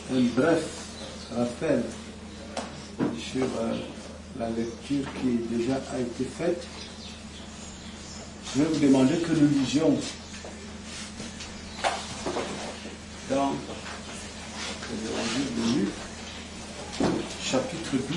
un bref rappel sur la lecture qui déjà a été faite. Je vais vous demander que nous lisions dans l'évangile de Luc, chapitre 12.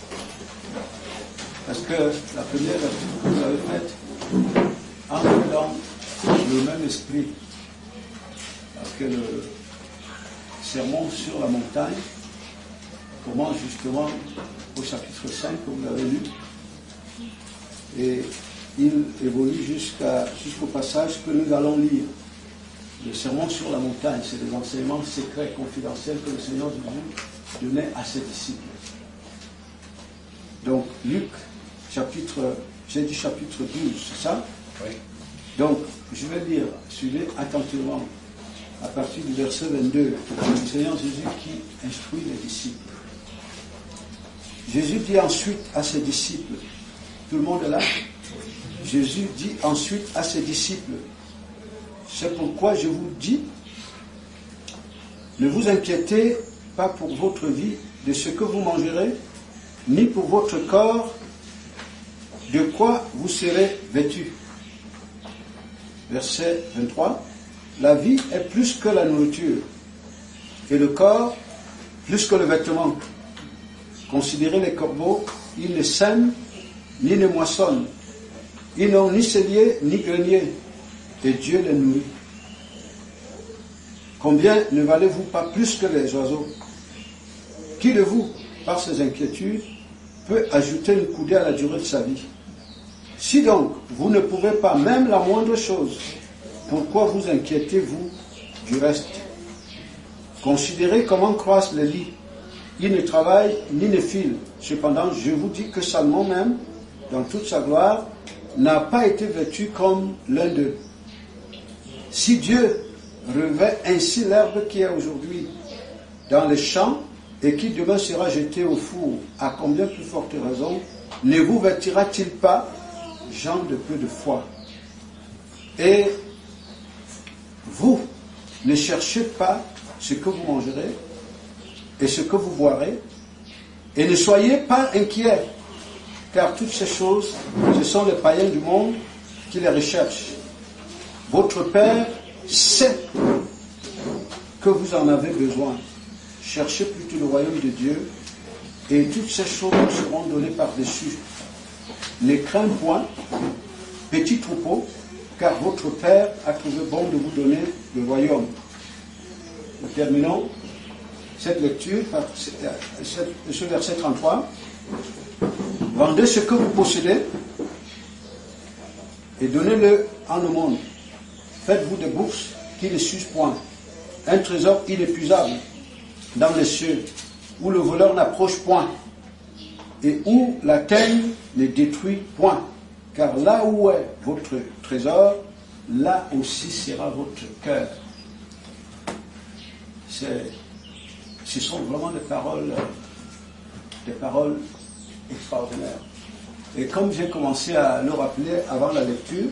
Parce que la première lecture que vous avez faite entre dans le même esprit. Parce que le sermon sur la montagne commence justement au chapitre 5 que vous avez lu. Et il évolue jusqu'au passage que nous allons lire. Le sermon sur la montagne, c'est des enseignements secrets, confidentiels que le Seigneur Jésus donnait à ses disciples. Donc, Luc, j'ai dit chapitre 12, c'est ça? Oui. Donc, je vais lire, suivez attentivement, à partir du verset 22, le Seigneur Jésus qui instruit les disciples. Jésus dit ensuite à ses disciples, tout le monde est là? Jésus dit ensuite à ses disciples, c'est pourquoi je vous dis, ne vous inquiétez pas pour votre vie de ce que vous mangerez, ni pour votre corps, de quoi vous serez vêtus. Verset 23, la vie est plus que la nourriture, et le corps plus que le vêtement. Considérez les corbeaux, ils ne sèment, ni ne moissonnent. Ils n'ont ni cellier, ni grenier, et Dieu les nourrit. Combien ne valez-vous pas plus que les oiseaux? Qui de vous, par ses inquiétudes, peut ajouter une coudée à la durée de sa vie? Si donc, vous ne pouvez pas même la moindre chose, pourquoi vous inquiétez-vous du reste? Considérez comment croissent les lits. Ils ne travaillent ni ne filent. Cependant, je vous dis que Salomon même, dans toute sa gloire, n'a pas été vêtu comme l'un d'eux. Si Dieu revêt ainsi l'herbe qui est aujourd'hui dans les champs et qui demain sera jetée au four, à combien plus forte raison ne vous vêtira-t-il pas, gens de peu de foi? Et vous, ne cherchez pas ce que vous mangerez et ce que vous boirez, et ne soyez pas inquiets, car toutes ces choses, ce sont les païens du monde qui les recherchent. Votre Père sait que vous en avez besoin. Cherchez plutôt le royaume de Dieu, et toutes ces choses vous seront données par-dessus. Ne craignez point, petit troupeau, car votre Père a trouvé bon de vous donner le royaume. Nous terminons cette lecture par ce verset 33. Vendez ce que vous possédez et donnez-le en aumône. Faites-vous des bourses qui ne s'usent point, un trésor inépuisable dans les cieux, où le voleur n'approche point et où la teigne ne détruit point. Car là où est votre trésor, là aussi sera votre cœur. Ce sont vraiment des paroles extraordinaires. Et comme j'ai commencé à le rappeler avant la lecture,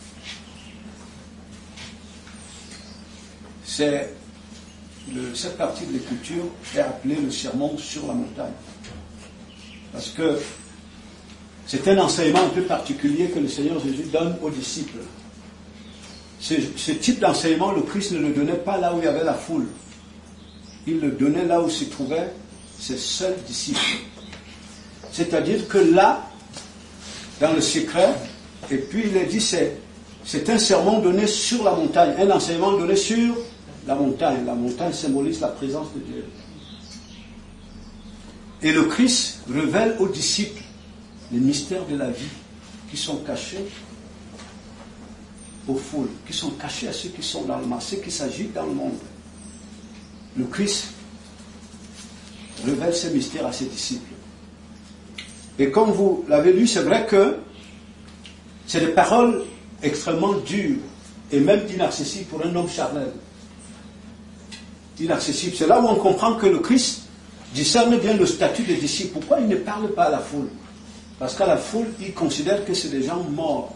cette partie de l'écriture est appelée le sermon sur la montagne. Parce que c'est un enseignement un peu particulier que le Seigneur Jésus donne aux disciples. Ce type d'enseignement, le Christ ne le donnait pas là où il y avait la foule. Il le donnait là où se trouvaient ses seuls disciples. C'est-à-dire que là, dans le secret, et puis il a dit, c'est un sermon donné sur la montagne, un enseignement donné sur la montagne. La montagne symbolise la présence de Dieu. Et le Christ révèle aux disciples les mystères de la vie qui sont cachés aux foules, qui sont cachés à ceux qui sont dans le monde, ceux qui s'agitent dans le monde. Le Christ révèle ces mystères à ses disciples. Et comme vous l'avez lu, c'est vrai que c'est des paroles extrêmement dures et même inaccessibles pour un homme charnel. Inaccessible. C'est là où on comprend que le Christ discerne bien le statut des disciples. Pourquoi il ne parle pas à la foule? Parce qu'à la foule, il considère que c'est des gens morts.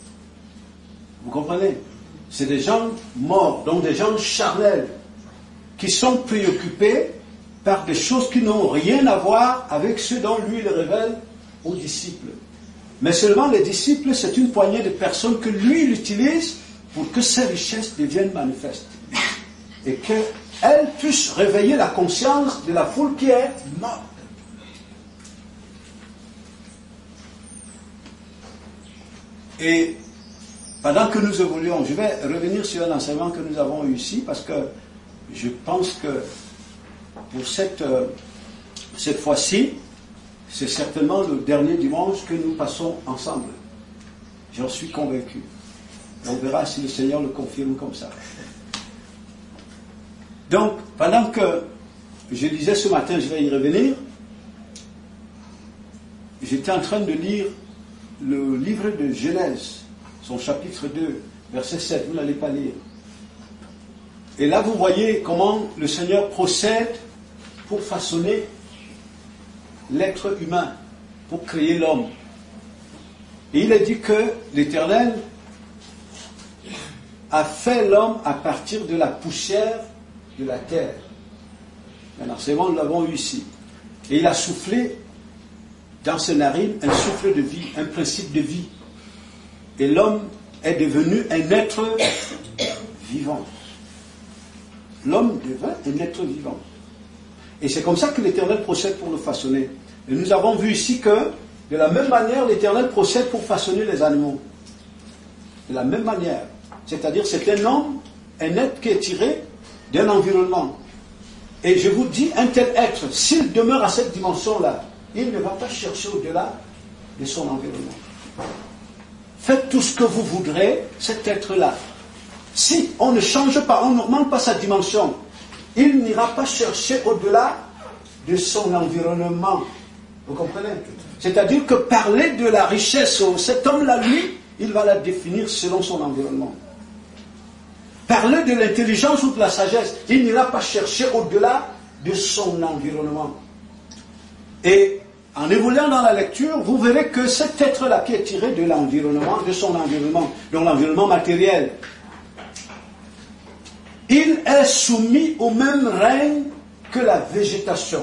Vous comprenez? C'est des gens morts, donc des gens charnels, qui sont préoccupés par des choses qui n'ont rien à voir avec ce dont lui il révèle aux disciples. Mais seulement les disciples, c'est une poignée de personnes que lui il utilise pour que ces richesses deviennent manifestes. Et qu'elles puissent réveiller la conscience de la foule qui est morte. Et pendant que nous évoluons, je vais revenir sur un enseignement que nous avons eu ici, parce que je pense que pour cette fois-ci, c'est certainement le dernier dimanche que nous passons ensemble. J'en suis convaincu. On verra si le Seigneur le confirme comme ça. Donc, pendant que je disais ce matin, je vais y revenir, j'étais en train de lire le livre de Genèse, son chapitre 2, verset 7, vous n'allez pas lire. Et là, vous voyez comment le Seigneur procède pour façonner l'être humain, pour créer l'homme. Et il a dit que l'Éternel a fait l'homme à partir de la poussière de la terre. Un enseignement, nous l'avons eu ici. Et il a soufflé dans ses narines un souffle de vie, un principe de vie. Et l'homme est devenu un être vivant. L'homme devint un être vivant. Et c'est comme ça que l'Éternel procède pour le façonner. Et nous avons vu ici que, de la même manière, l'Éternel procède pour façonner les animaux. De la même manière. C'est-à-dire, c'est un homme, un être qui est tiré d'un environnement. Et je vous dis, un tel être, s'il demeure à cette dimension-là, il ne va pas chercher au-delà de son environnement. Faites tout ce que vous voudrez, cet être-là. Si on ne change pas, on n'augmente pas sa dimension, il n'ira pas chercher au-delà de son environnement. Vous comprenez? C'est-à-dire que parler de la richesse, cet homme-là, lui, il va la définir selon son environnement. Parler de l'intelligence ou de la sagesse, il n'ira pas chercher au-delà de son environnement. Et en évoluant dans la lecture, vous verrez que cet être-là qui est tiré de l'environnement, de son environnement, de l'environnement matériel, il est soumis au même règne que la végétation.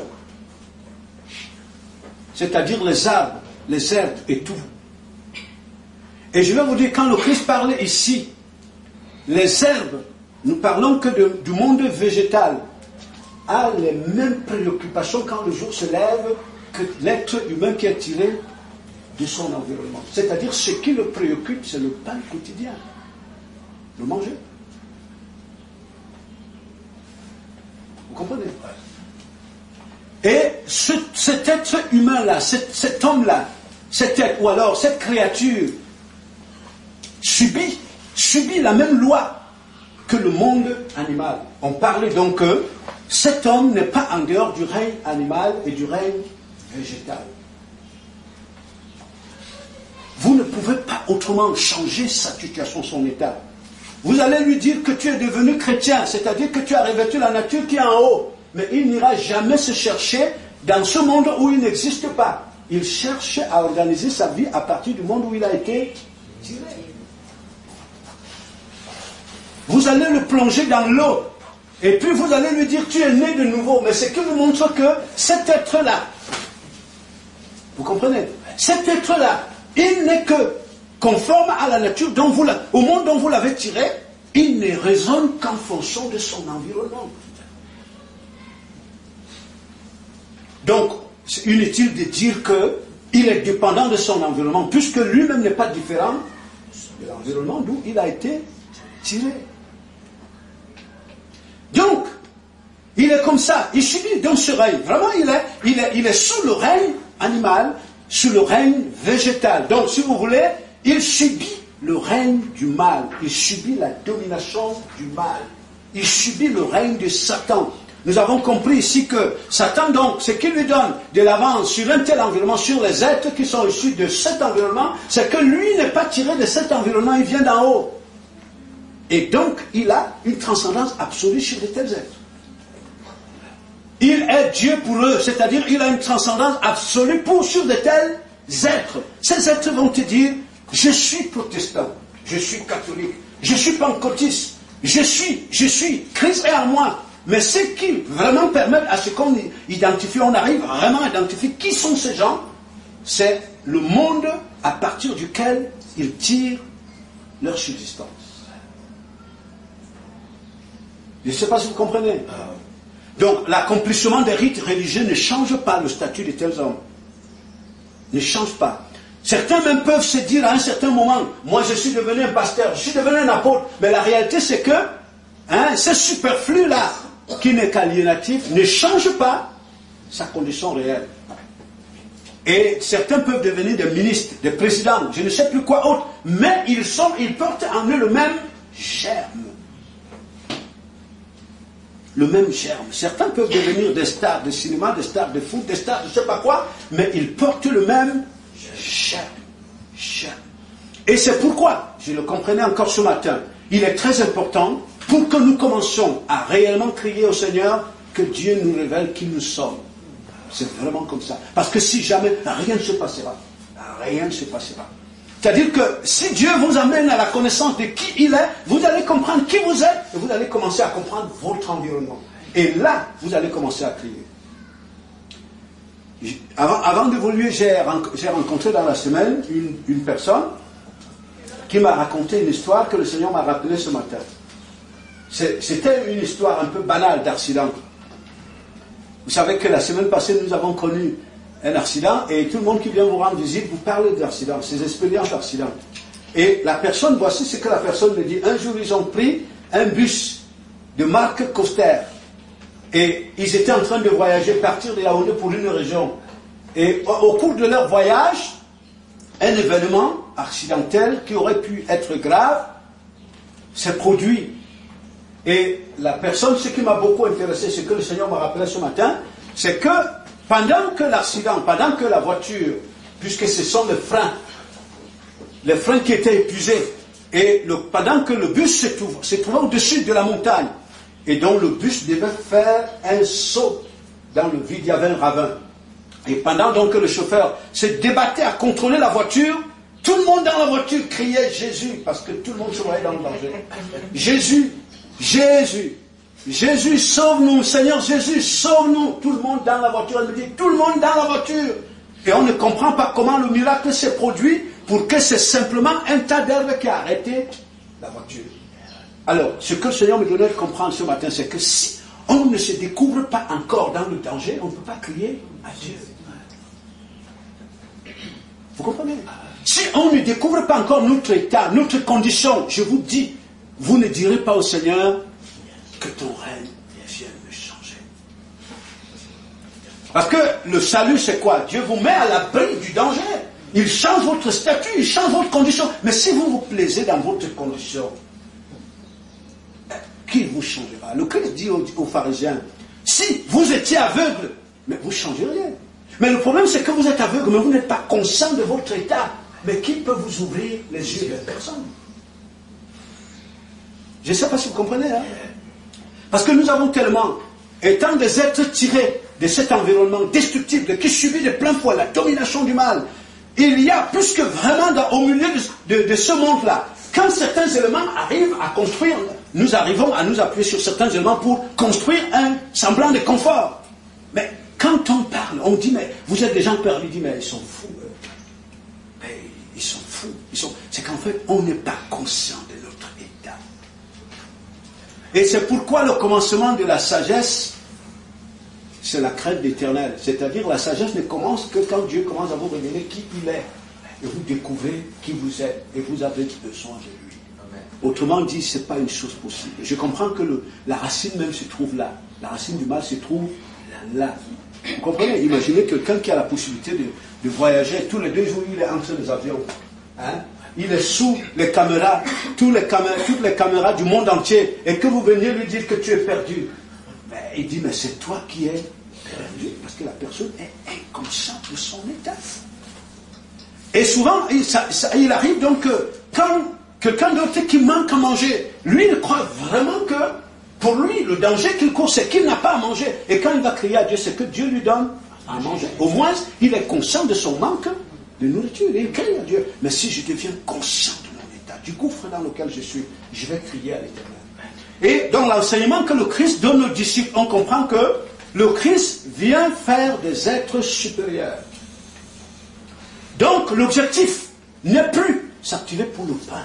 C'est-à-dire les arbres, les herbes et tout. Et je vais vous dire, quand le Christ parlait ici, les herbes, nous parlons que du monde végétal, a les mêmes préoccupations quand le jour se lève que l'être humain qui est tiré de son environnement. C'est-à-dire, ce qui le préoccupe, c'est le pain quotidien. Le manger. Vous comprenez? Et cet être humain-là, cet homme-là, cet être, ou alors cette créature, subit la même loi que le monde animal. On parlait donc que cet homme n'est pas en dehors du règne animal et du règne végétal. Vous ne pouvez pas autrement changer sa situation, son état. Vous allez lui dire que tu es devenu chrétien, c'est-à-dire que tu as revêtu la nature qui est en haut. Mais il n'ira jamais se chercher dans ce monde où il n'existe pas. Il cherche à organiser sa vie à partir du monde où il a été tiré. Vous allez le plonger dans l'eau. Et puis vous allez lui dire, tu es né de nouveau. Mais c'est que vous montre que cet être-là, vous comprenez? Cet être-là, il n'est que conforme à la nature au monde dont vous l'avez tiré, il ne raisonne qu'en fonction de son environnement. Donc, c'est inutile de dire qu'il est dépendant de son environnement, puisque lui-même n'est pas différent de l'environnement d'où il a été tiré. Donc, il est comme ça, il subit dans ce règne. Vraiment, il est sous le règne animal, sous le règne végétal. Donc, si vous voulez, il subit le règne du mal, il subit la domination du mal, il subit le règne de Satan. Nous avons compris ici que Satan, donc, ce qui lui donne de l'avance sur un tel environnement, sur les êtres qui sont issus de cet environnement, c'est que lui n'est pas tiré de cet environnement, il vient d'en haut. Et donc, il a une transcendance absolue sur de tels êtres. Il est Dieu pour eux, c'est-à-dire il a une transcendance absolue sur de tels êtres. Ces êtres vont te dire, je suis protestant, je suis catholique, je suis pentecôtiste, je suis, Christ est en moi. Mais ce qui vraiment permet à ce qu'on identifie, on arrive vraiment à identifier qui sont ces gens, c'est le monde à partir duquel ils tirent leur subsistance. Je ne sais pas si vous comprenez. Donc, l'accomplissement des rites religieux ne change pas le statut de tels hommes. Ne change pas. Certains même peuvent se dire à un certain moment, moi je suis devenu un pasteur, je suis devenu un apôtre, mais la réalité c'est que ce superflu-là, qui n'est qu'aliénatif, ne change pas sa condition réelle. Et certains peuvent devenir des ministres, des présidents, je ne sais plus quoi autre, mais ils portent en eux le même germe. Le même germe. Certains peuvent devenir des stars de cinéma, des stars de foot, des stars de je ne sais pas quoi, mais ils portent le même germe. Et c'est pourquoi, je le comprenais encore ce matin, il est très important pour que nous commencions à réellement crier au Seigneur que Dieu nous révèle qui nous sommes. C'est vraiment comme ça. Parce que si jamais, rien ne se passera. Rien ne se passera. C'est-à-dire que si Dieu vous amène à la connaissance de qui il est, vous allez comprendre qui vous êtes et vous allez commencer à comprendre votre environnement. Et là, vous allez commencer à crier. Avant d'évoluer, j'ai rencontré dans la semaine une personne qui m'a raconté une histoire que le Seigneur m'a rappelée ce matin. C'était une histoire un peu banale d'accident. Vous savez que la semaine passée, nous avons connu un accident et tout le monde qui vient vous rendre visite vous parle d'accident, ces expériences d'accident. Et la personne, voici ce que la personne me dit. Un jour, ils ont pris un bus de marque Coster et ils étaient en train de voyager, partir de Yaoundé pour une région. Et au cours de leur voyage, un événement accidentel qui aurait pu être grave s'est produit. Et la personne, ce qui m'a beaucoup intéressé, ce que le Seigneur m'a rappelé ce matin, c'est que pendant que l'accident, pendant que la voiture, puisque ce sont les freins qui étaient épuisés, et pendant que le bus se trouvait au-dessus de la montagne, et donc le bus devait faire un saut dans le vide, il y avait un ravin. Et pendant donc que le chauffeur se débattait à contrôler la voiture, tout le monde dans la voiture criait Jésus, parce que tout le monde se voyait dans le danger. Jésus, Jésus, Jésus, sauve-nous, Seigneur Jésus, sauve-nous. Tout le monde dans la voiture, elle me dit, tout le monde dans la voiture. Et on ne comprend pas comment le miracle s'est produit pour que c'est simplement un tas d'herbe qui a arrêté la voiture. Alors, ce que le Seigneur me donnait de comprendre ce matin, c'est que si on ne se découvre pas encore dans le danger, on ne peut pas crier à Dieu. Vous comprenez? Si on ne découvre pas encore notre état, notre condition, je vous dis, vous ne direz pas au Seigneur que ton règne vienne me changer. Parce que le salut, c'est quoi? Dieu vous met à l'abri du danger. Il change votre statut, il change votre condition. Mais si vous vous plaisez dans votre condition, qui vous changera? Le Christ dit aux pharisiens, si vous étiez aveugle, mais vous ne changez rien. Mais le problème, c'est que vous êtes aveugle, mais vous n'êtes pas conscient de votre état. Mais qui peut vous ouvrir les yeux? Personne. Je ne sais pas si vous comprenez. Hein? Parce que nous avons tellement, étant des êtres tirés de cet environnement destructible, qui subit de plein fouet la domination du mal, il y a plus que vraiment au milieu de ce monde-là, quand certains éléments arrivent à construire, nous arrivons à nous appuyer sur certains éléments pour construire un semblant de confort. Mais quand on parle, on dit, mais vous êtes des gens perdus, dit, mais ils sont fous. Mais ils sont fous. C'est qu'en fait, on n'est pas conscient de notre état. Et c'est pourquoi le commencement de la sagesse, c'est la crainte d'Éternel. C'est-à-dire, la sagesse ne commence que quand Dieu commence à vous révéler qui il est. Et vous découvrez qui vous êtes. Et vous avez besoin de lui. Amen. Autrement dit, ce n'est pas une chose possible. Je comprends que la racine même se trouve là. La racine du mal se trouve là. Vous comprenez? Imaginez quelqu'un qui a la possibilité de voyager tous les 2 jours, il est entre les avions. Hein? Il est sous les caméras, toutes les caméras du monde entier, et que vous veniez lui dire que tu es perdu. Mais il dit, mais c'est toi qui es perdu, parce que la personne est inconsciente de son état. Et souvent, il arrive donc que quand quelqu'un d'autre qui manque à manger, lui, il croit vraiment que pour lui, le danger qu'il court, c'est qu'il n'a pas à manger. Et quand il va crier à Dieu, c'est que Dieu lui donne à manger. Au moins, il est conscient de son manque de nourriture. Et il crie à Dieu. Mais si je deviens conscient de mon état, du gouffre dans lequel je suis, je vais crier à l'Éternel. Et dans l'enseignement que le Christ donne aux disciples, on comprend que le Christ vient faire des êtres supérieurs. Donc l'objectif n'est plus s'activer pour le pain.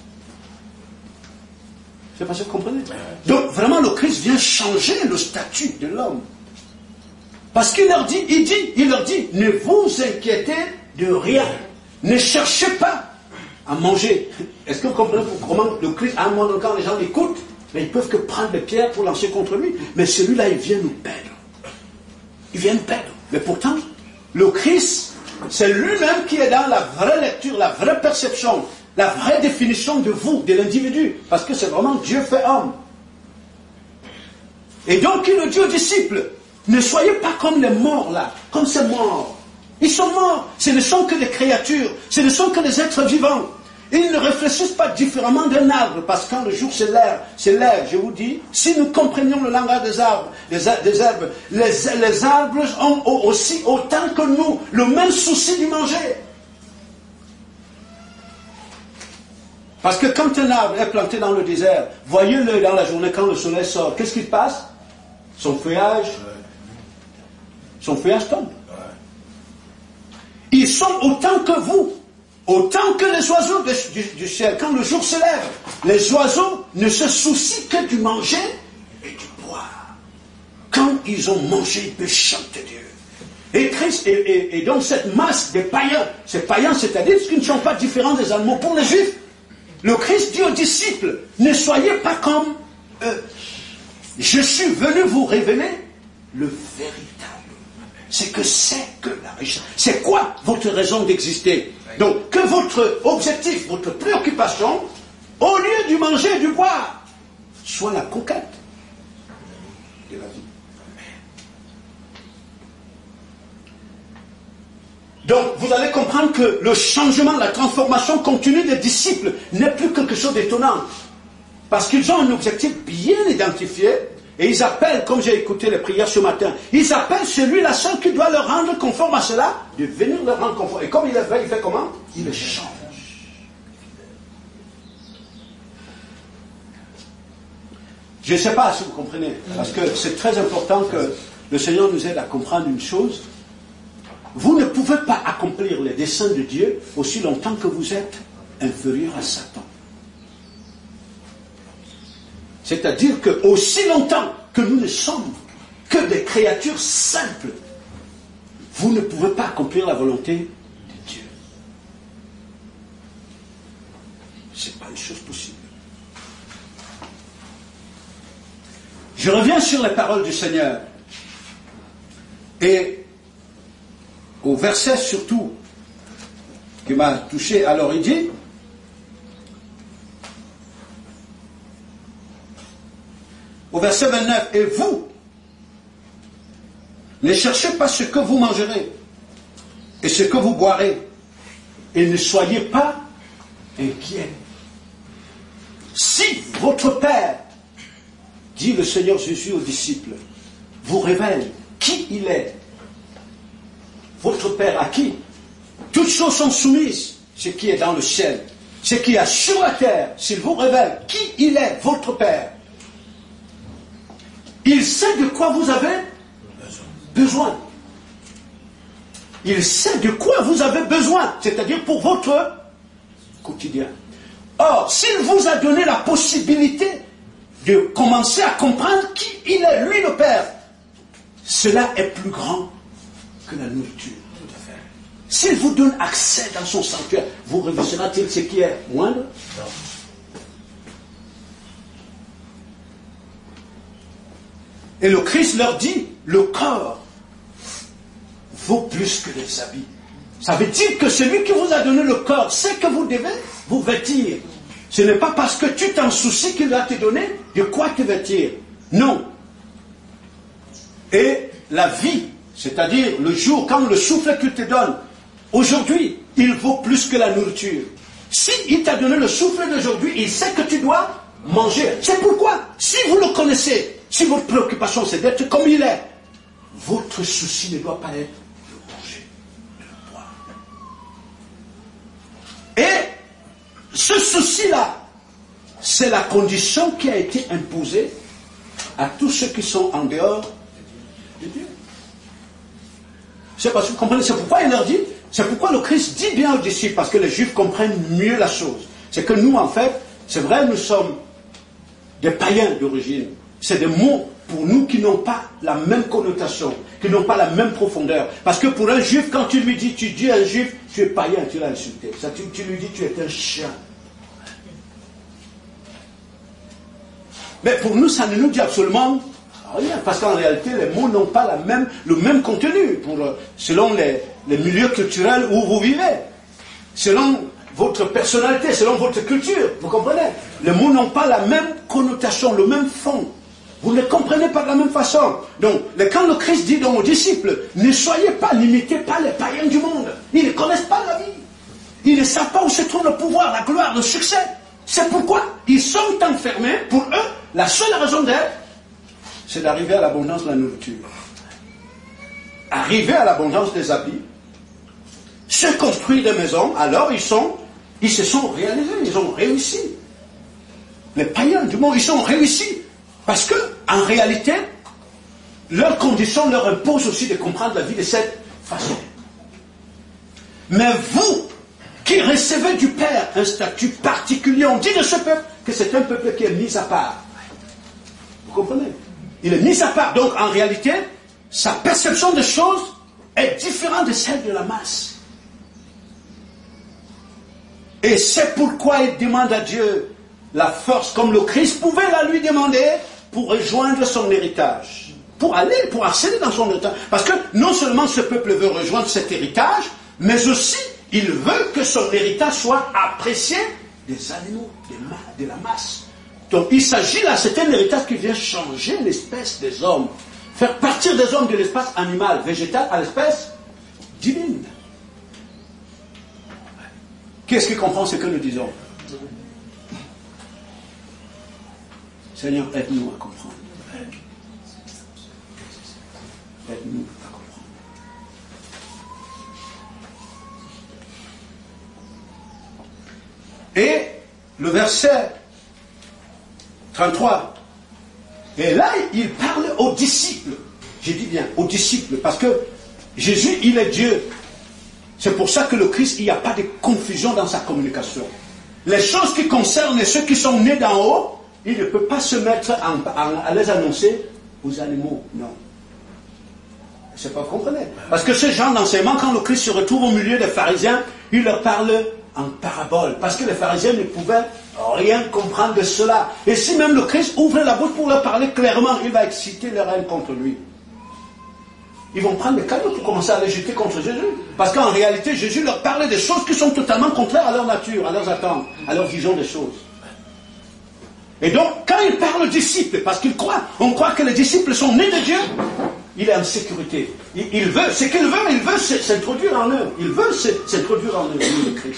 Je ne sais pas si vous comprenez. Donc vraiment le Christ vient changer le statut de l'homme. Parce qu'il leur dit, ne vous inquiétez de rien. Ne cherchez pas à manger. Est-ce que vous comprenez comment le Christ, à un moment quand les gens l'écoutent, mais ils ne peuvent que prendre des pierres pour lancer contre lui. Mais celui-là, il vient nous perdre. Il vient nous perdre. Mais pourtant, le Christ, c'est lui-même qui est dans la vraie lecture, la vraie perception, la vraie définition de vous, de l'individu. Parce que c'est vraiment Dieu fait homme. Et donc, il le dit aux disciples, ne soyez pas comme les morts là, comme ces morts. Ils sont morts. Ce ne sont que des créatures. Ce ne sont que des êtres vivants. Ils ne réfléchissent pas différemment d'un arbre, parce que quand le jour c'est l'air, je vous dis, si nous comprenions le langage des arbres, les arbres ont aussi, autant que nous, le même souci du manger. Parce que quand un arbre est planté dans le désert, voyez-le dans la journée quand le soleil sort, qu'est-ce qui se passe? Son feuillage tombe. Ils sont autant que vous. Autant que les oiseaux du ciel, quand le jour se lève, les oiseaux ne se soucient que du manger et du boire. Quand ils ont mangé, ils peuvent chanter Dieu. Et Christ, et donc cette masse des païens, ces païens, c'est-à-dire ceux qui ne sont pas différents des animaux pour les Juifs, le Christ dit aux disciples, ne soyez pas comme eux. Je suis venu vous révéler le véritable. C'est que la richesse. C'est quoi votre raison d'exister? Donc, que votre objectif, votre préoccupation, au lieu du manger et du boire, soit la conquête de la vie. Donc, vous allez comprendre que le changement, la transformation continue des disciples n'est plus quelque chose d'étonnant. Parce qu'ils ont un objectif bien identifié, et ils appellent, comme j'ai écouté les prières ce matin, ils appellent celui-là seul qui doit leur rendre conforme à cela, de venir leur rendre conforme. Et comme il le fait, il fait comment? Il le change. Je ne sais pas si vous comprenez, parce que c'est très important que le Seigneur nous aide à comprendre une chose. Vous ne pouvez pas accomplir les desseins de Dieu aussi longtemps que vous êtes inférieur à Satan. C'est-à-dire que aussi longtemps que nous ne sommes que des créatures simples, vous ne pouvez pas accomplir la volonté de Dieu. Ce n'est pas une chose possible. Je reviens sur les paroles du Seigneur. Et au verset surtout qui m'a touché, alors il dit, au verset 29, et vous, ne cherchez pas ce que vous mangerez et ce que vous boirez, et ne soyez pas inquiets. Si votre Père, dit le Seigneur Jésus aux disciples, vous révèle qui il est, votre Père à qui toutes choses sont soumises, ce qui est dans le ciel, ce qui est sur la terre, s'il vous révèle qui il est, votre Père, il sait de quoi vous avez besoin. Il sait de quoi vous avez besoin, c'est-à-dire pour votre quotidien. Or, s'il vous a donné la possibilité de commencer à comprendre qui il est, lui le Père, cela est plus grand que la nourriture. S'il vous donne accès dans son sanctuaire, vous réussira-t-il ce qui est moindre? Non. Et le Christ leur dit, le corps vaut plus que les habits. Ça veut dire que celui qui vous a donné le corps sait que vous devez vous vêtir. Ce n'est pas parce que tu t'en soucies qu'il va te donner de quoi te vêtir. Non. Et la vie, c'est-à-dire le jour, quand le souffle qu'il te donne, aujourd'hui, il vaut plus que la nourriture. S'il t'a donné le souffle d'aujourd'hui, il sait que tu dois manger. C'est pourquoi, si vous le connaissez, si votre préoccupation c'est d'être comme il est, votre souci ne doit pas être de manger, de boire. Et ce souci-là, c'est la condition qui a été imposée à tous ceux qui sont en dehors de Dieu. C'est parce que vous comprenez, c'est pourquoi il leur dit, c'est pourquoi le Christ dit bien aux disciples, parce que les Juifs comprennent mieux la chose. C'est que nous, en fait, c'est vrai, nous sommes des païens d'origine. C'est des mots pour nous qui n'ont pas la même connotation, qui n'ont pas la même profondeur. Parce que pour un Juif, quand tu lui dis, tu dis à un Juif, tu es païen, tu l'as insulté. Ça, tu lui dis, tu es un chien. Mais pour nous, ça ne nous dit absolument rien, parce qu'en réalité, les mots n'ont pas le même contenu, selon les milieux culturels où vous vivez, selon votre personnalité, selon votre culture, vous comprenez? Les mots n'ont pas la même connotation, le même fond. Vous ne les comprenez pas de la même façon. Donc, quand le Christ dit donc aux disciples, ne soyez pas, n'imitez pas les païens du monde. Ils ne connaissent pas la vie. Ils ne savent pas où se trouve le pouvoir, la gloire, le succès. C'est pourquoi ils sont enfermés. Pour eux, la seule raison d'être, c'est d'arriver à l'abondance de la nourriture. Arriver à l'abondance des habits, se construire des maisons, alors ils se sont réalisés, ils ont réussi. Les païens du monde, ils sont réussis. Parce que, en réalité, leurs conditions leur imposent aussi de comprendre la vie de cette façon. Mais vous, qui recevez du Père un statut particulier, on dit de ce peuple que c'est un peuple qui est mis à part. Vous comprenez? Il est mis à part. Donc, en réalité, sa perception des choses est différente de celle de la masse. Et c'est pourquoi il demande à Dieu la force, comme le Christ pouvait la lui demander, pour rejoindre son héritage. Pour accéder dans son héritage. Parce que non seulement ce peuple veut rejoindre cet héritage, mais aussi il veut que son héritage soit apprécié des animaux, de la masse. Donc il s'agit là, c'est un héritage qui vient changer l'espèce des hommes. Faire partir des hommes de l'espace animal, végétal, à l'espèce divine. Qui est-ce qui comprend ce que nous disons? Seigneur, aide-nous à comprendre. Aide-nous à comprendre. Et le verset 33. Et là, il parle aux disciples. J'ai dit bien, aux disciples, parce que Jésus, il est Dieu. C'est pour ça que le Christ, il n'y a pas de confusion dans sa communication. Les choses qui concernent ceux qui sont nés d'en haut, il ne peut pas se mettre à les annoncer aux animaux. Non. Je ne sais pas, vous comprenez? Parce que ce genre d'enseignement, quand le Christ se retrouve au milieu des pharisiens, il leur parle en parabole. Parce que les pharisiens ne pouvaient rien comprendre de cela. Et si même le Christ ouvre la bouche pour leur parler clairement, il va exciter leur haine contre lui. Ils vont prendre des cadeaux pour commencer à les jeter contre Jésus. Parce qu'en réalité, Jésus leur parlait des choses qui sont totalement contraires à leur nature, à leurs attentes, à leur vision des choses. Et donc, quand il parle aux disciples, parce qu'il croit, on croit que les disciples sont nés de Dieu, il est en sécurité. Il veut, ce qu'il veut, il veut s'introduire en eux. Il veut s'introduire en eux, le Christ.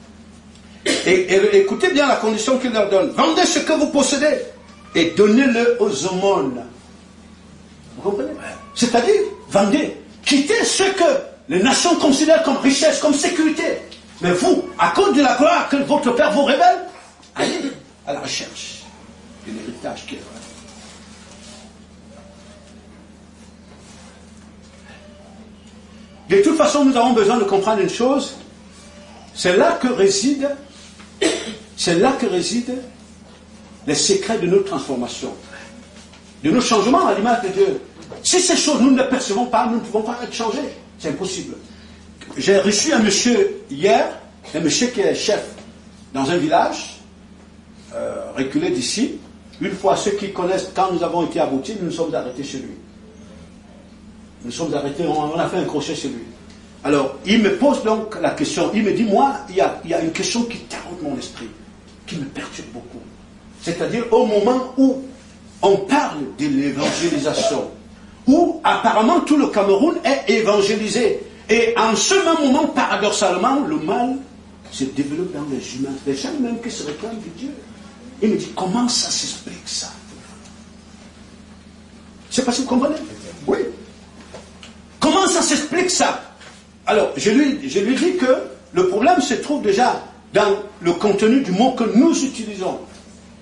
Et écoutez bien la condition qu'il leur donne. Vendez ce que vous possédez et donnez-le aux aumônes. Vous comprenez? C'est-à-dire, vendez, quittez ce que les nations considèrent comme richesse, comme sécurité. Mais vous, à cause de la gloire que votre Père vous révèle, allez à la recherche de l'héritage qui est vrai. De toute façon, nous avons besoin de comprendre une chose. C'est là que résident les secrets de notre transformation, de nos changements à l'image de Dieu. Si ces choses nous ne les percevons pas, nous ne pouvons pas être changés. C'est impossible. J'ai reçu un monsieur hier, un monsieur qui est chef dans un village, reculé d'ici. Une fois, ceux qui connaissent, quand nous avons été aboutis, nous nous sommes arrêtés chez lui. Nous sommes arrêtés, on a fait un crochet chez lui. Alors, il me pose donc la question, il me dit, moi, il y a une question qui taraude mon esprit, qui me perturbe beaucoup. C'est-à-dire au moment où on parle de l'évangélisation, où apparemment tout le Cameroun est évangélisé. Et en ce même moment, paradoxalement, le mal se développe dans les humains, les gens même qui se réclament de Dieu. Il me dit, comment ça s'explique ça? Je ne sais pas si vous comprenez. Oui. Comment ça s'explique ça? Alors, je lui dis que le problème se trouve déjà dans le contenu du mot que nous utilisons.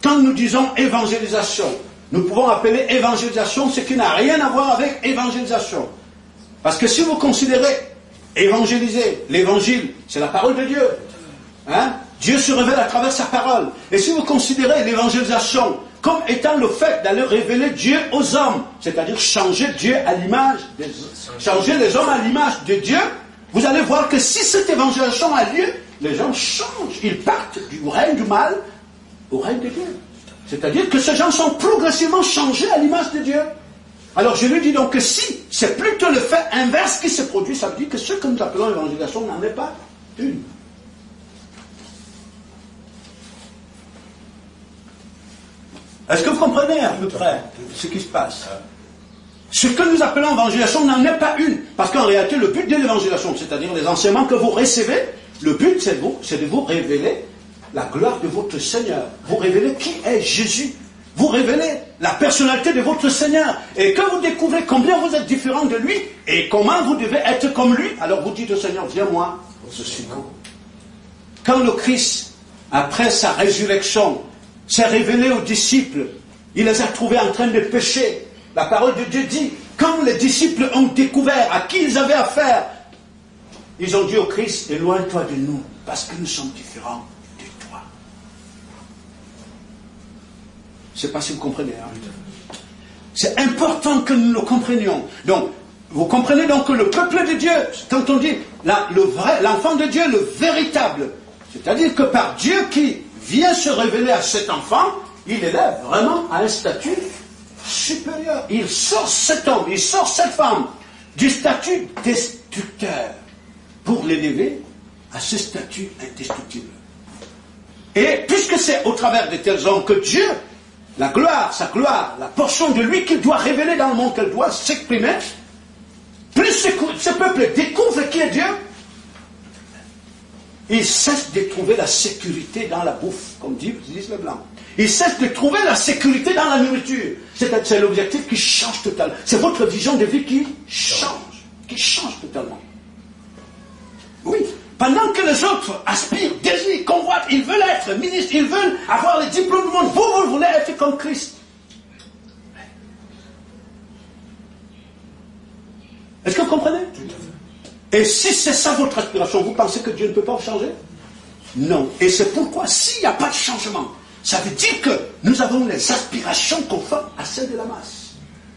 quand nous disons évangélisation, nous pouvons appeler évangélisation ce qui n'a rien à voir avec évangélisation. Parce que si vous considérez évangéliser, l'évangile, c'est la parole de Dieu. Hein? Dieu se révèle à travers sa parole. Et si vous considérez l'évangélisation comme étant le fait d'aller révéler Dieu aux hommes, c'est-à-dire changer Dieu à l'image changer les hommes à l'image de Dieu, vous allez voir que si cette évangélisation a lieu, les gens changent. Ils partent du règne du mal au règne de Dieu. C'est-à-dire que ces gens sont progressivement changés à l'image de Dieu. Alors je lui dis donc que si c'est plutôt le fait inverse qui se produit, ça veut dire que ce que nous appelons évangélisation n'en est pas une. Est-ce que vous comprenez à peu près ce qui se passe? Ce que nous appelons évangélisation n'en est pas une. Parce qu'en réalité, le but de l'évangélisation, c'est-à-dire les enseignements que vous recevez, le but c'est de vous révéler la gloire de votre Seigneur. Vous révélez qui est Jésus. Vous révélez la personnalité de votre Seigneur. Et que vous découvrez combien vous êtes différent de lui et comment vous devez être comme lui, alors vous dites au Seigneur, viens moi, je suis bon. Quand le Christ, après sa résurrection, s'est révélé aux disciples, il les a trouvés en train de pécher. La parole de Dieu dit, quand les disciples ont découvert à qui ils avaient affaire, ils ont dit au Christ, éloigne-toi de nous, parce que nous sommes différents de toi. Je ne sais pas si vous comprenez. Hein? C'est important que nous le comprenions. Donc, vous comprenez donc que le peuple de Dieu, quand on dit l'enfant de Dieu, le véritable, c'est-à-dire que par Dieu qui vient se révéler à cet enfant, il élève vraiment à un statut supérieur. Il sort cet homme, il sort cette femme du statut destructeur pour l'élever à ce statut indestructible. Et puisque c'est au travers de tels hommes que Dieu, la gloire, sa gloire, la portion de lui qu'il doit révéler dans le monde, qu'elle doit s'exprimer, plus ce peuple découvre qui est Dieu, il cesse de trouver la sécurité dans la bouffe, comme disent les Blancs. Il cesse de trouver la sécurité dans la nourriture. C'est l'objectif qui change totalement. C'est votre vision de vie qui change totalement. Oui, pendant que les autres aspirent, désirent, convoitent, ils veulent être ministres, ils veulent avoir les diplômes du monde, vous voulez être comme Christ. Est-ce que vous comprenez? Et si c'est ça votre aspiration, vous pensez que Dieu ne peut pas changer? Non. Et c'est pourquoi, s'il n'y a pas de changement, ça veut dire que nous avons les aspirations conformes à celles de la masse.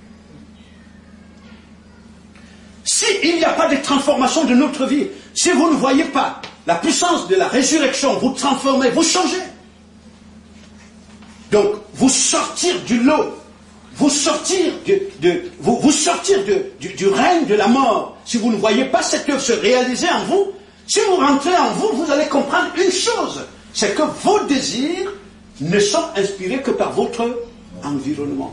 S'il n'y a pas de transformation de notre vie, si vous ne voyez pas la puissance de la résurrection, vous transformez, vous changez. Donc, vous sortir du lot, vous sortir du règne de la mort, si vous ne voyez pas cette œuvre se réaliser en vous, si vous rentrez en vous, vous allez comprendre une chose, c'est que vos désirs ne sont inspirés que par votre environnement.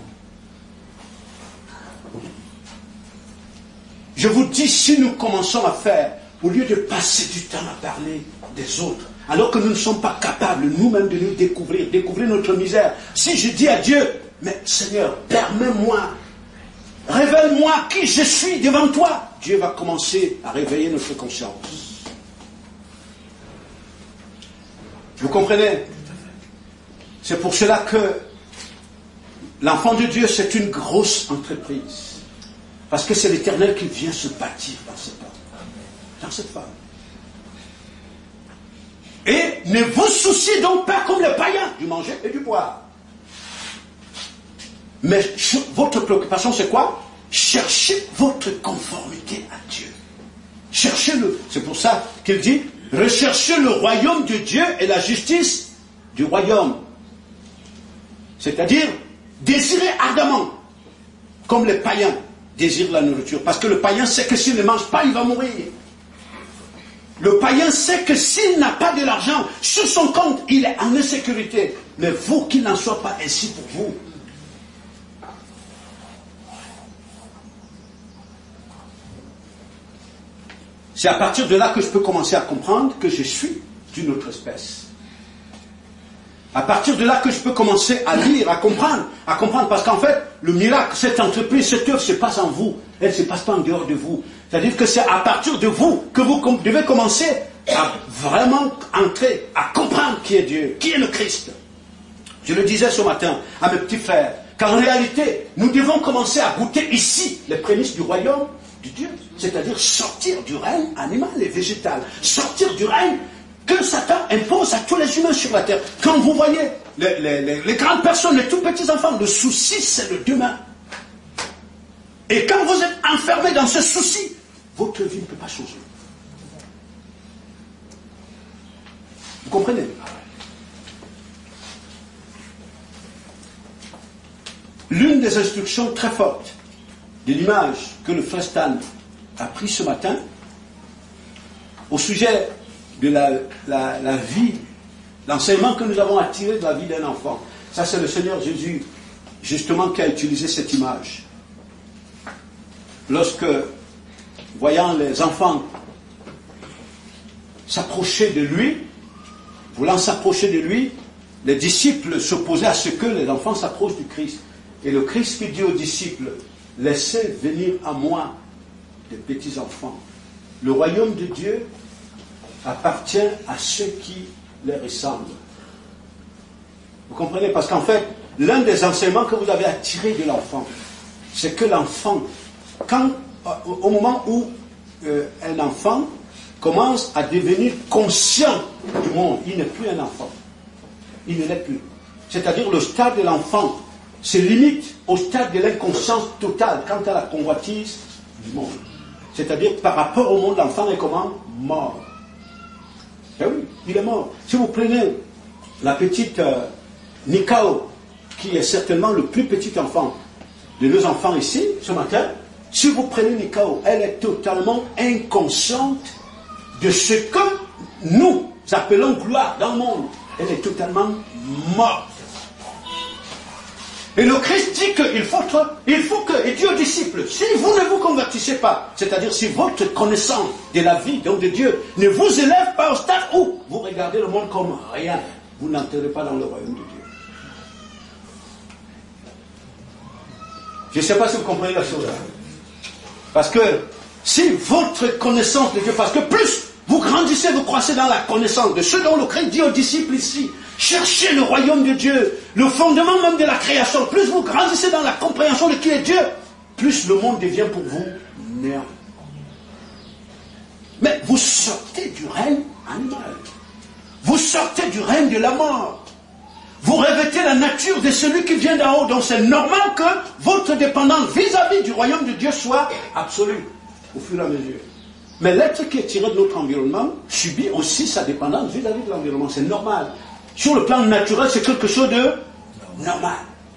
Je vous dis, si nous commençons à faire, au lieu de passer du temps à parler des autres, alors que nous ne sommes pas capables nous-mêmes de nous découvrir notre misère, si je dis à Dieu, mais Seigneur, permets-moi, révèle-moi qui je suis devant toi, Dieu va commencer à réveiller notre conscience. Vous comprenez? C'est pour cela que l'enfant de Dieu, c'est une grosse entreprise. Parce que c'est l'Éternel qui vient se bâtir dans cet homme, dans cette femme. Et ne vous souciez donc pas comme les païens du manger et du boire. Mais votre préoccupation, c'est quoi? Cherchez votre conformité à Dieu. Cherchez-le. C'est pour ça qu'il dit, recherchez le royaume de Dieu et la justice du royaume. C'est-à-dire, désirez ardemment, comme les païens désirent la nourriture. Parce que le païen sait que s'il ne mange pas, il va mourir. Le païen sait que s'il n'a pas de l'argent sur son compte, il est en insécurité. Mais vous, qu'il n'en soit pas ainsi pour vous. C'est à partir de là que je peux commencer à comprendre que je suis d'une autre espèce. À partir de là que je peux commencer à lire, à comprendre, parce qu'en fait, le miracle, cette entreprise, cette œuvre se passe en vous, elle ne se passe pas en dehors de vous. C'est-à-dire que c'est à partir de vous que vous devez commencer à vraiment entrer, à comprendre qui est Dieu, qui est le Christ. Je le disais ce matin à mes petits frères, qu'en réalité, nous devons commencer à goûter ici les prémices du royaume de Dieu. C'est-à-dire sortir du règne animal et végétal. Sortir du règne que Satan impose à tous les humains sur la terre. Quand vous voyez les grandes personnes, les tout petits enfants, le souci c'est le demain. Et quand vous êtes enfermé dans ce souci, votre vie ne peut pas changer. Vous comprenez? L'une des instructions très fortes de l'image que le frère Stan a pris ce matin au sujet de la vie, l'enseignement que nous avons attiré de la vie d'un enfant, ça c'est le Seigneur Jésus justement qui a utilisé cette image. Lorsque, voyant les enfants s'approcher de lui, voulant s'approcher de lui, les disciples s'opposaient à ce que les enfants s'approchent du Christ. Et le Christ qui dit aux disciples, laissez venir à moi des petits enfants. Le royaume de Dieu appartient à ceux qui les ressemblent. Vous comprenez? Parce qu'en fait, l'un des enseignements que vous avez attiré de l'enfant, c'est que l'enfant, au moment où un enfant commence à devenir conscient du monde, il n'est plus un enfant. Il ne l'est plus. C'est-à-dire le stade de l'enfant se limite au stade de l'inconscience totale quant à la convoitise du monde. C'est-à-dire par rapport au monde, l'enfant est comment? Mort. Ben oui, il est mort. Si vous prenez la petite Nikao, qui est certainement le plus petit enfant de nos enfants ici, ce matin, si vous prenez Nikao, elle est totalement inconsciente de ce que nous appelons gloire dans le monde. Elle est totalement morte. Et le Christ dit qu'il faut que, et Dieu aux disciples, si vous ne vous convertissez pas, c'est-à-dire si votre connaissance de la vie, donc de Dieu, ne vous élève pas au stade où vous regardez le monde comme rien, vous n'entrez pas dans le royaume de Dieu. Je ne sais pas si vous comprenez la chose. Parce que si votre connaissance de Dieu, parce que plus vous grandissez, vous croissez dans la connaissance de ce dont le Christ dit aux disciples ici, cherchez le royaume de Dieu, le fondement même de la création. Plus vous grandissez dans la compréhension de qui est Dieu, plus le monde devient pour vous néant. Mais vous sortez du règne animal. Vous sortez du règne de la mort. Vous revêtez la nature de celui qui vient d'en haut. Donc c'est normal que votre dépendance vis-à-vis du royaume de Dieu soit absolue au fur et à mesure. Mais l'être qui est tiré de notre environnement subit aussi sa dépendance vis-à-vis de l'environnement. C'est normal. Sur le plan naturel, c'est quelque chose de normal.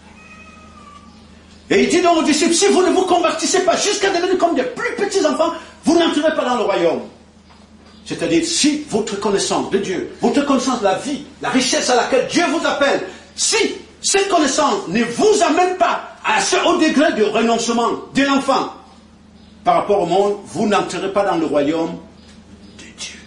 Et il dit donc aux disciples, si vous ne vous convertissez pas jusqu'à devenir comme des plus petits enfants, vous n'entrerez pas dans le royaume. C'est-à-dire, si votre connaissance de Dieu, votre connaissance de la vie, la richesse à laquelle Dieu vous appelle, si cette connaissance ne vous amène pas à ce haut degré de renoncement de l'enfant par rapport au monde, vous n'entrerez pas dans le royaume de Dieu.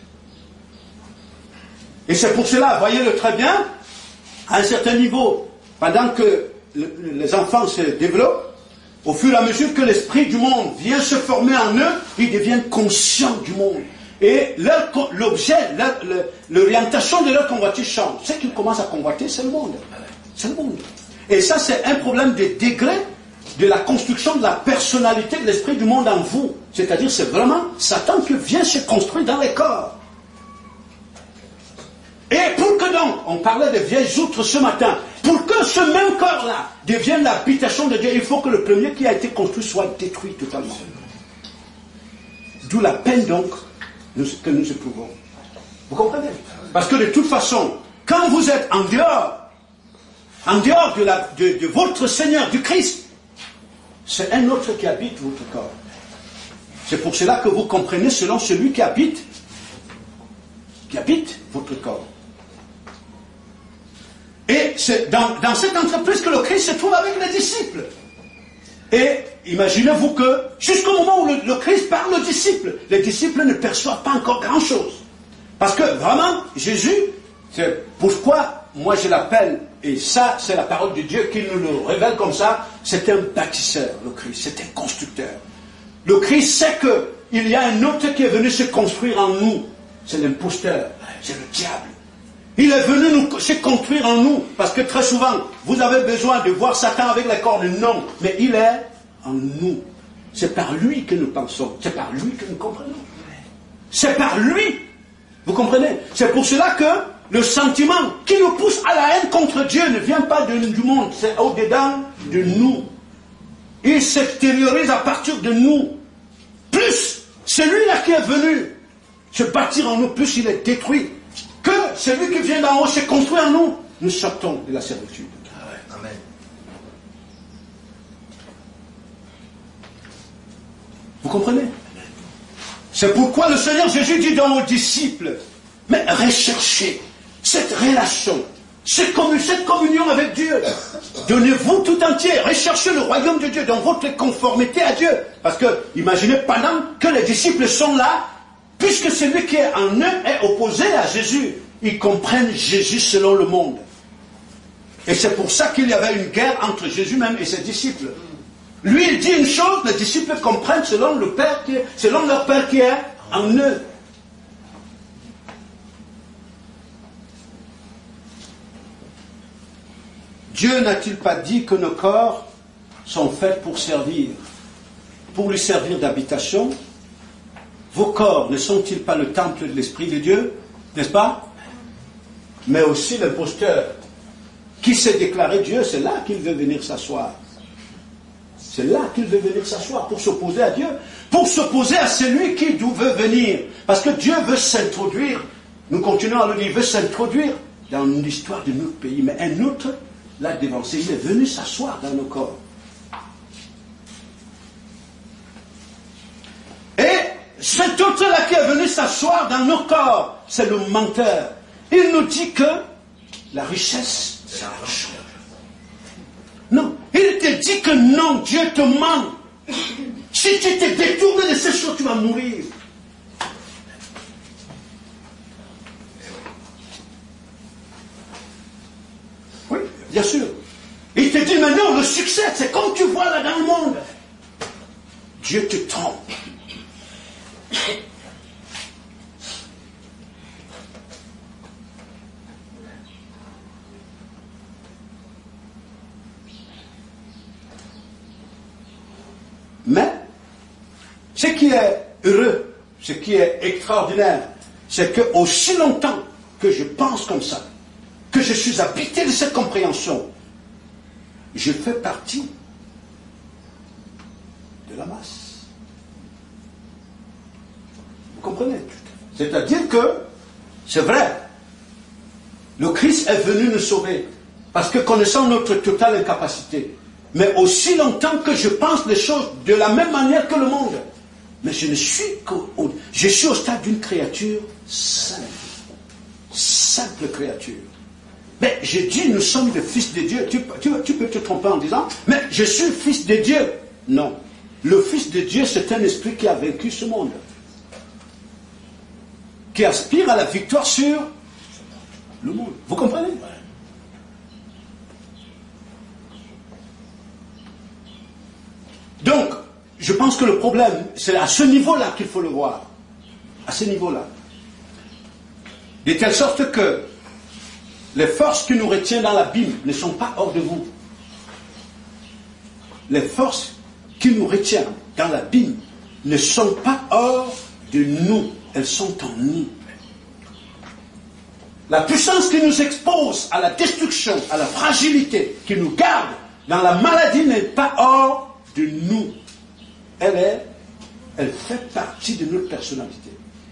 Et c'est pour cela, voyez-le très bien, à un certain niveau, pendant que les enfants se développent, au fur et à mesure que l'esprit du monde vient se former en eux, ils deviennent conscients du monde. Et l'objet, l'orientation de leur convoitise change. Ce qu'ils commencent à convoiter, c'est le monde. C'est le monde. Et ça, c'est un problème de degré de la construction de la personnalité de l'esprit du monde en vous. C'est-à-dire, c'est vraiment Satan qui vient se construire dans les corps. Et pour que donc, on parlait des vieilles outres ce matin, pour que ce même corps-là devienne l'habitation de Dieu, il faut que le premier qui a été construit soit détruit totalement. D'où la peine donc que nous éprouvons. Vous comprenez? Parce que de toute façon, quand vous êtes en dehors de votre Seigneur, du Christ, c'est un autre qui habite votre corps. C'est pour cela que vous comprenez selon celui qui habite votre corps. Et c'est dans cette entreprise que le Christ se trouve avec les disciples. Et imaginez-vous que jusqu'au moment où le Christ parle aux disciples, les disciples ne perçoivent pas encore grand-chose. Parce que vraiment, Jésus, c'est pourquoi moi je l'appelle, et ça c'est la parole de Dieu qui nous le révèle comme ça, c'est un bâtisseur, le Christ, c'est un constructeur. Le Christ sait qu'il y a un autre qui est venu se construire en nous, c'est l'imposteur, c'est le diable. Il est venu se construire en nous. Parce que très souvent, vous avez besoin de voir Satan avec les cordes. Non. Mais il est en nous. C'est par lui que nous pensons. C'est par lui que nous comprenons. C'est par lui. Vous comprenez? C'est pour cela que le sentiment qui nous pousse à la haine contre Dieu ne vient pas du monde. C'est au-dedans de nous. Il s'extériorise à partir de nous. Plus celui-là qui est venu se bâtir en nous, plus il est détruit. Que celui qui vient d'en haut se construit en nous, nous sortons de la servitude. Amen. Vous comprenez? C'est pourquoi le Seigneur Jésus dit dans aux disciples, mais recherchez cette relation, cette communion avec Dieu. Donnez-vous tout entier, recherchez le royaume de Dieu dans votre conformité à Dieu. Parce que, imaginez pendant que les disciples sont là, puisque celui qui est en eux est opposé à Jésus, ils comprennent Jésus selon le monde. Et c'est pour ça qu'il y avait une guerre entre Jésus même et ses disciples. Lui, il dit une chose, les disciples comprennent selon leur Père qui est en eux. Dieu n'a-t-il pas dit que nos corps sont faits pour servir, pour lui servir d'habitation? Vos corps ne sont-ils pas le temple de l'Esprit de Dieu, n'est-ce pas? Mais aussi l'imposteur qui s'est déclaré Dieu, c'est là qu'il veut venir s'asseoir. C'est là qu'il veut venir s'asseoir pour s'opposer à Dieu, pour s'opposer à celui qui veut venir. Parce que Dieu veut s'introduire, nous continuons à le dire, il veut s'introduire dans l'histoire de notre pays, mais un autre l'a dévancé, il est venu s'asseoir dans nos corps. Et cet autre-là qui est venu s'asseoir dans nos corps, c'est le menteur. Il nous dit que la richesse, c'est l'argent. Non, il te dit que non, Dieu te ment. Si tu te détournes de ces choses, tu vas mourir. Oui, bien sûr. Il te dit maintenant, le succès, c'est comme tu vois là dans le monde. Dieu te trompe. Mais, ce qui est heureux, ce qui est extraordinaire, c'est que aussi longtemps que je pense comme ça, que je suis habité de cette compréhension, je fais partie de la masse. Vous comprenez? C'est-à-dire que, c'est vrai, le Christ est venu nous sauver, parce que connaissant notre totale incapacité, mais aussi longtemps que je pense les choses de la même manière que le monde. Mais je ne suis je suis au stade d'une créature simple. Simple créature. Mais je dis, nous sommes des fils de Dieu. Tu peux te tromper en disant, mais je suis fils de Dieu. Non. Le fils de Dieu, c'est un esprit qui a vaincu ce monde. Qui aspire à la victoire sur le monde. Vous comprenez? Donc, je pense que le problème, c'est à ce niveau-là qu'il faut le voir. À ce niveau-là. De telle sorte que les forces qui nous retiennent dans l'abîme ne sont pas hors de vous. Les forces qui nous retiennent dans l'abîme ne sont pas hors de nous. Elles sont en nous. La puissance qui nous expose à la destruction, à la fragilité, qui nous garde dans la maladie n'est pas hors de nous. Elle fait partie de notre personnalité.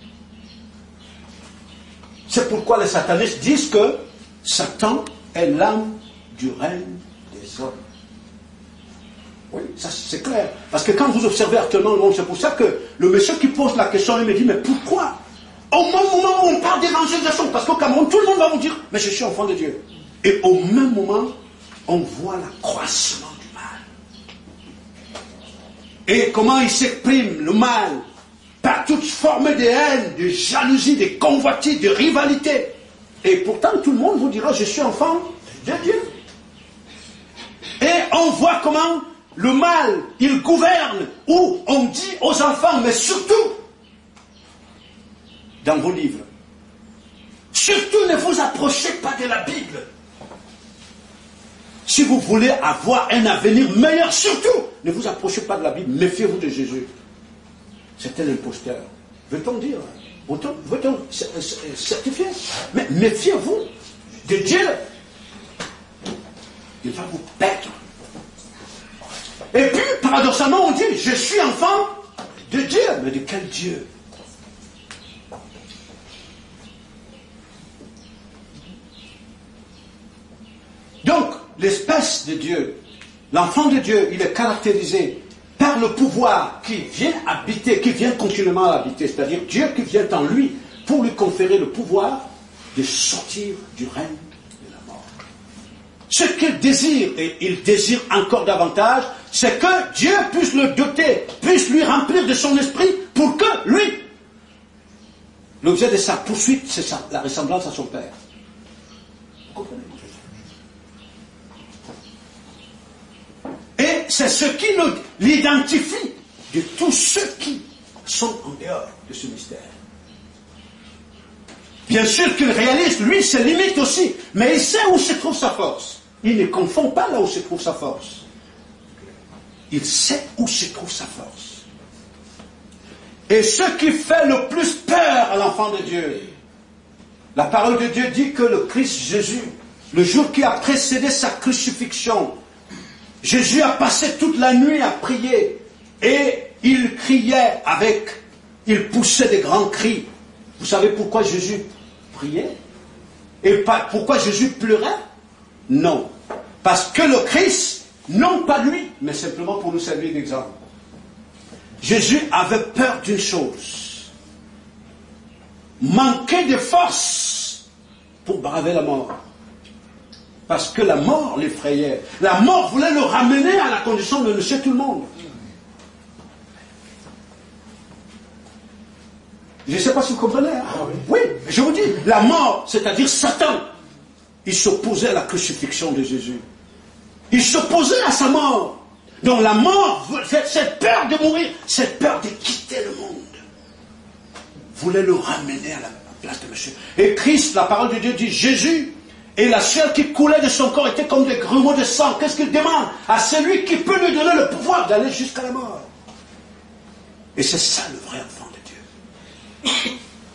C'est pourquoi les satanistes disent que Satan est l'âme du règne des hommes. Oui, ça c'est clair. Parce que quand vous observez actuellement le monde, c'est pour ça que le monsieur qui pose la question, il me dit, mais pourquoi? Au même moment où on parle d'évangélisation, parce qu'au Cameroun, tout le monde va vous dire, mais je suis enfant de Dieu. Et au même moment, on voit l'accroissement du mal. Et comment il s'exprime, le mal, par toutes formes de haine, de jalousie, de convoitise, de rivalité. Et pourtant, tout le monde vous dira, je suis enfant de Dieu. Et on voit comment le mal, il gouverne, où on dit aux enfants, mais surtout, dans vos livres, Surtout ne vous approchez pas de la Bible. Si vous voulez avoir un avenir meilleur, surtout, ne vous approchez pas de la Bible. Méfiez-vous de Jésus. C'est un imposteur. Veut-on dire? Veut-on certifier? Mais méfiez-vous de Dieu. Il va vous perdre. Et puis, paradoxalement, on dit, je suis enfant de Dieu. Mais de quel Dieu? Donc, l'espèce de Dieu, l'enfant de Dieu, il est caractérisé par le pouvoir qui vient habiter, qui vient continuellement habiter, c'est-à-dire Dieu qui vient en lui pour lui conférer le pouvoir de sortir du règne de la mort. Ce qu'il désire, et il désire encore davantage, c'est que Dieu puisse le doter, puisse lui remplir de son esprit pour que lui, l'objet de sa poursuite, c'est ça, la ressemblance à son Père. Vous comprenez? Et c'est ce qui l'identifie de tous ceux qui sont en dehors de ce mystère. Bien sûr qu'il réalise, lui, ses limites aussi, mais il sait où se trouve sa force. Il ne confond pas là où se trouve sa force. Il sait où se trouve sa force. Et ce qui fait le plus peur à l'enfant de Dieu, la parole de Dieu dit que le Christ Jésus, le jour qui a précédé sa crucifixion, Jésus a passé toute la nuit à prier et il criait il poussait des grands cris. Vous savez pourquoi Jésus priait? Et pourquoi Jésus pleurait? Non. Parce que le Christ, non pas lui, mais simplement pour nous servir d'exemple. Jésus avait peur d'une chose. Manquer de force pour braver la mort. Parce que la mort l'effrayait. La mort voulait le ramener à la condition de monsieur tout le monde. Je ne sais pas si vous comprenez. Hein? Ah oui. Oui, je vous dis, la mort, c'est-à-dire Satan, il s'opposait à la crucifixion de Jésus. Il s'opposait à sa mort. Donc la mort, cette peur de mourir, cette peur de quitter le monde, voulait le ramener à la place de monsieur. Et Christ, la parole de Dieu dit, Jésus, et la sueur qui coulait de son corps était comme des grumeaux de sang. Qu'est-ce qu'il demande? À celui qui peut lui donner le pouvoir d'aller jusqu'à la mort. Et c'est ça le vrai enfant de Dieu.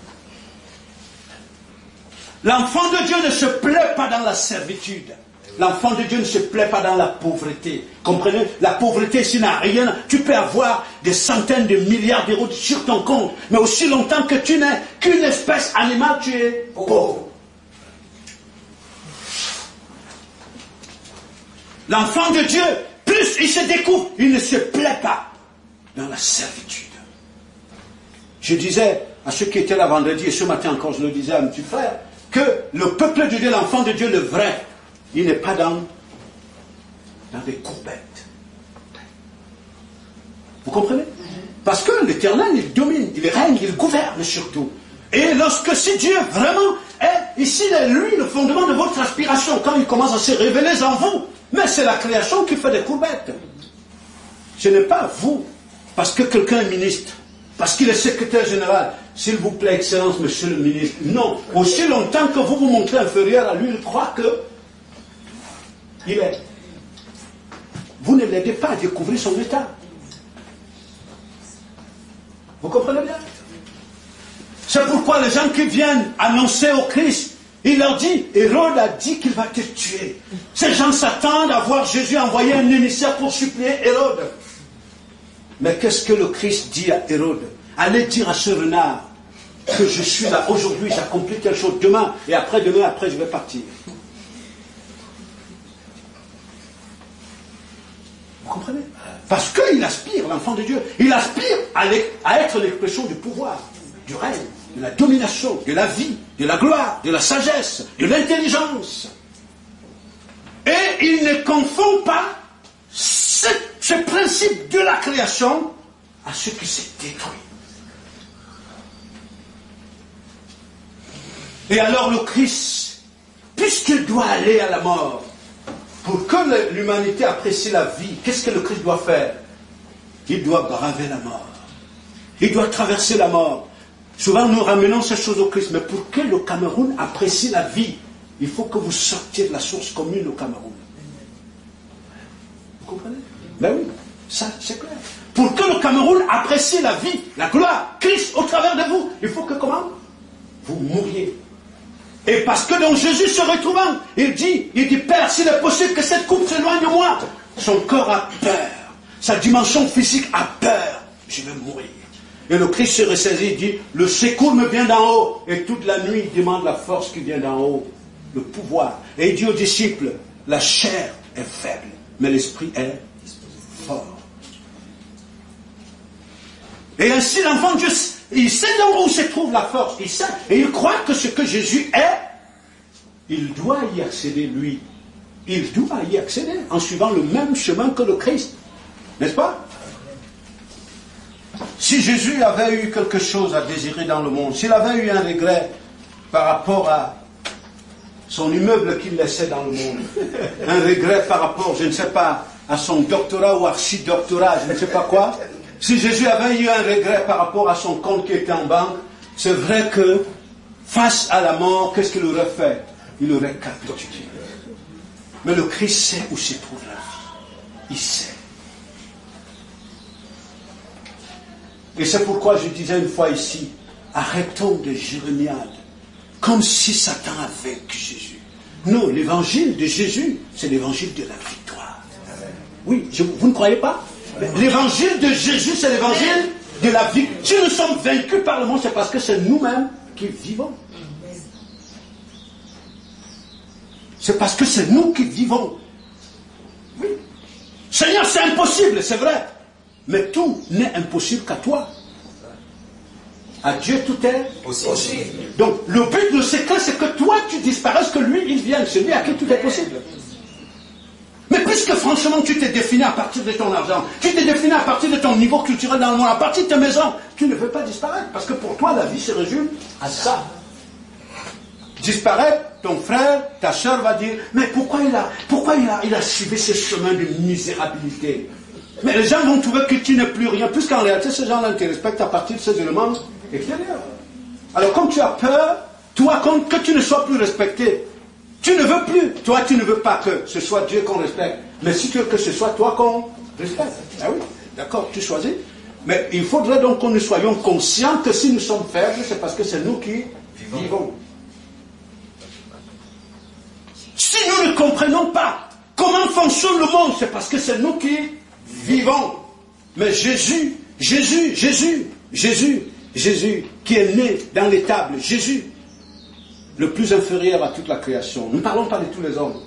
L'enfant de Dieu ne se plaît pas dans la servitude. L'enfant de Dieu ne se plaît pas dans la pauvreté. Comprenez? La pauvreté, s'il n'a rien, tu peux avoir des centaines de milliards d'euros sur ton compte. Mais aussi longtemps que tu n'es qu'une espèce animale, tu es pauvre. L'enfant de Dieu, plus il se découvre, il ne se plaît pas dans la servitude. Je disais à ceux qui étaient là vendredi, et ce matin encore je le disais à un petit frère, que le peuple de Dieu, l'enfant de Dieu, le vrai, il n'est pas dans des courbettes. Vous comprenez? Parce que l'Éternel, il domine, il règne, il gouverne surtout. Et lorsque c'est Dieu vraiment, ici, il est lui le fondement de votre aspiration, quand il commence à se révéler en vous. Mais c'est la création qui fait des courbettes. Ce n'est pas vous, parce que quelqu'un est ministre, parce qu'il est secrétaire général. S'il vous plaît, Excellence, Monsieur le ministre. Non. Aussi longtemps que vous vous montrez inférieur à lui, il croit que il est. Vous ne l'aidez pas à découvrir son état. Vous comprenez bien? C'est pourquoi les gens qui viennent annoncer au Christ, il leur dit, Hérode a dit qu'il va te tuer. Ces gens s'attendent à voir Jésus envoyer un émissaire pour supplier Hérode. Mais qu'est-ce que le Christ dit à Hérode? Allez dire à ce renard que je suis là aujourd'hui, j'accomplis quelque chose demain, et après je vais partir. Vous comprenez? Parce qu'il aspire, l'enfant de Dieu, il aspire à être l'expression du pouvoir, du règne, de la domination, de la vie, de la gloire, de la sagesse, de l'intelligence. Et il ne confond pas ce principe de la création à ce qui s'est détruit. Et alors le Christ, puisqu'il doit aller à la mort, pour que l'humanité apprécie la vie, qu'est-ce que le Christ doit faire? Il doit braver la mort. Il doit traverser la mort. Souvent nous ramenons ces choses au Christ, mais pour que le Cameroun apprécie la vie, il faut que vous sortiez de la source commune au Cameroun. Vous comprenez? Ben oui, ça c'est clair. Pour que le Cameroun apprécie la vie, la gloire, Christ au travers de vous, il faut que comment? Vous mouriez. Et parce que dans Jésus se retrouvant, il dit, Père, s'il est possible que cette coupe s'éloigne de moi. Son corps a peur. Sa dimension physique a peur. Je vais mourir. Et le Christ se ressaisit, il dit, le secours me vient d'en haut. Et toute la nuit, il demande la force qui vient d'en haut. Le pouvoir. Et il dit aux disciples, la chair est faible, mais l'esprit est fort. Et ainsi l'enfant de Dieu, il sait où se trouve la force, il sait, et il croit que ce que Jésus est, il doit y accéder lui. Il doit y accéder en suivant le même chemin que le Christ. N'est-ce pas? Si Jésus avait eu quelque chose à désirer dans le monde, s'il avait eu un regret par rapport à son immeuble qu'il laissait dans le monde, un regret par rapport, je ne sais pas, à son doctorat ou archi-doctorat, je ne sais pas quoi, si Jésus avait eu un regret par rapport à son compte qui était en banque, c'est vrai que face à la mort, qu'est-ce qu'il aurait fait? Il aurait capitulé. Mais le Christ sait où se trouve la vie. Il sait. Et c'est pourquoi je disais une fois ici, arrêtons de jérémiade, comme si Satan avait vaincu Jésus. Non, l'évangile de Jésus, c'est l'évangile de la victoire. Oui, vous ne croyez pas? L'évangile de Jésus, c'est l'évangile de la vie. Si nous sommes vaincus par le monde, c'est parce que c'est nous-mêmes qui vivons. C'est parce que c'est nous qui vivons. Oui. Seigneur, c'est impossible, c'est vrai. Mais tout n'est impossible qu'à toi. À Dieu, tout est possible. Donc, le but de ce cas, c'est que toi, tu disparaisses, que lui, il vienne. C'est lui à qui tout est possible. Mais puisque franchement tu t'es défini à partir de ton argent, tu t'es défini à partir de ton niveau culturel dans le monde, à partir de ta maison, tu ne veux pas disparaître. Parce que pour toi, la vie se résume à ça. Disparaître, ton frère, ta soeur va dire, mais pourquoi il a suivi ce chemin de misérabilité? Mais les gens vont trouver que tu n'es plus rien, puisqu'en réalité, ces gens-là te respectent à partir de ces éléments extérieurs. Alors comme tu as peur, toi, que tu ne sois plus respecté, tu ne veux plus. Toi, tu ne veux pas que ce soit Dieu qu'on respecte. Mais si tu veux que ce soit toi qu'on respecte. Ah oui, d'accord, tu choisis. Mais il faudrait donc que nous soyons conscients que si nous sommes faibles, c'est parce que c'est nous qui vivons. Si nous ne comprenons pas comment fonctionne le monde, c'est parce que c'est nous qui vivons. Mais Jésus, qui est né dans l'étable, Jésus, le plus inférieur à toute la création. Nous ne parlons pas de tous les hommes.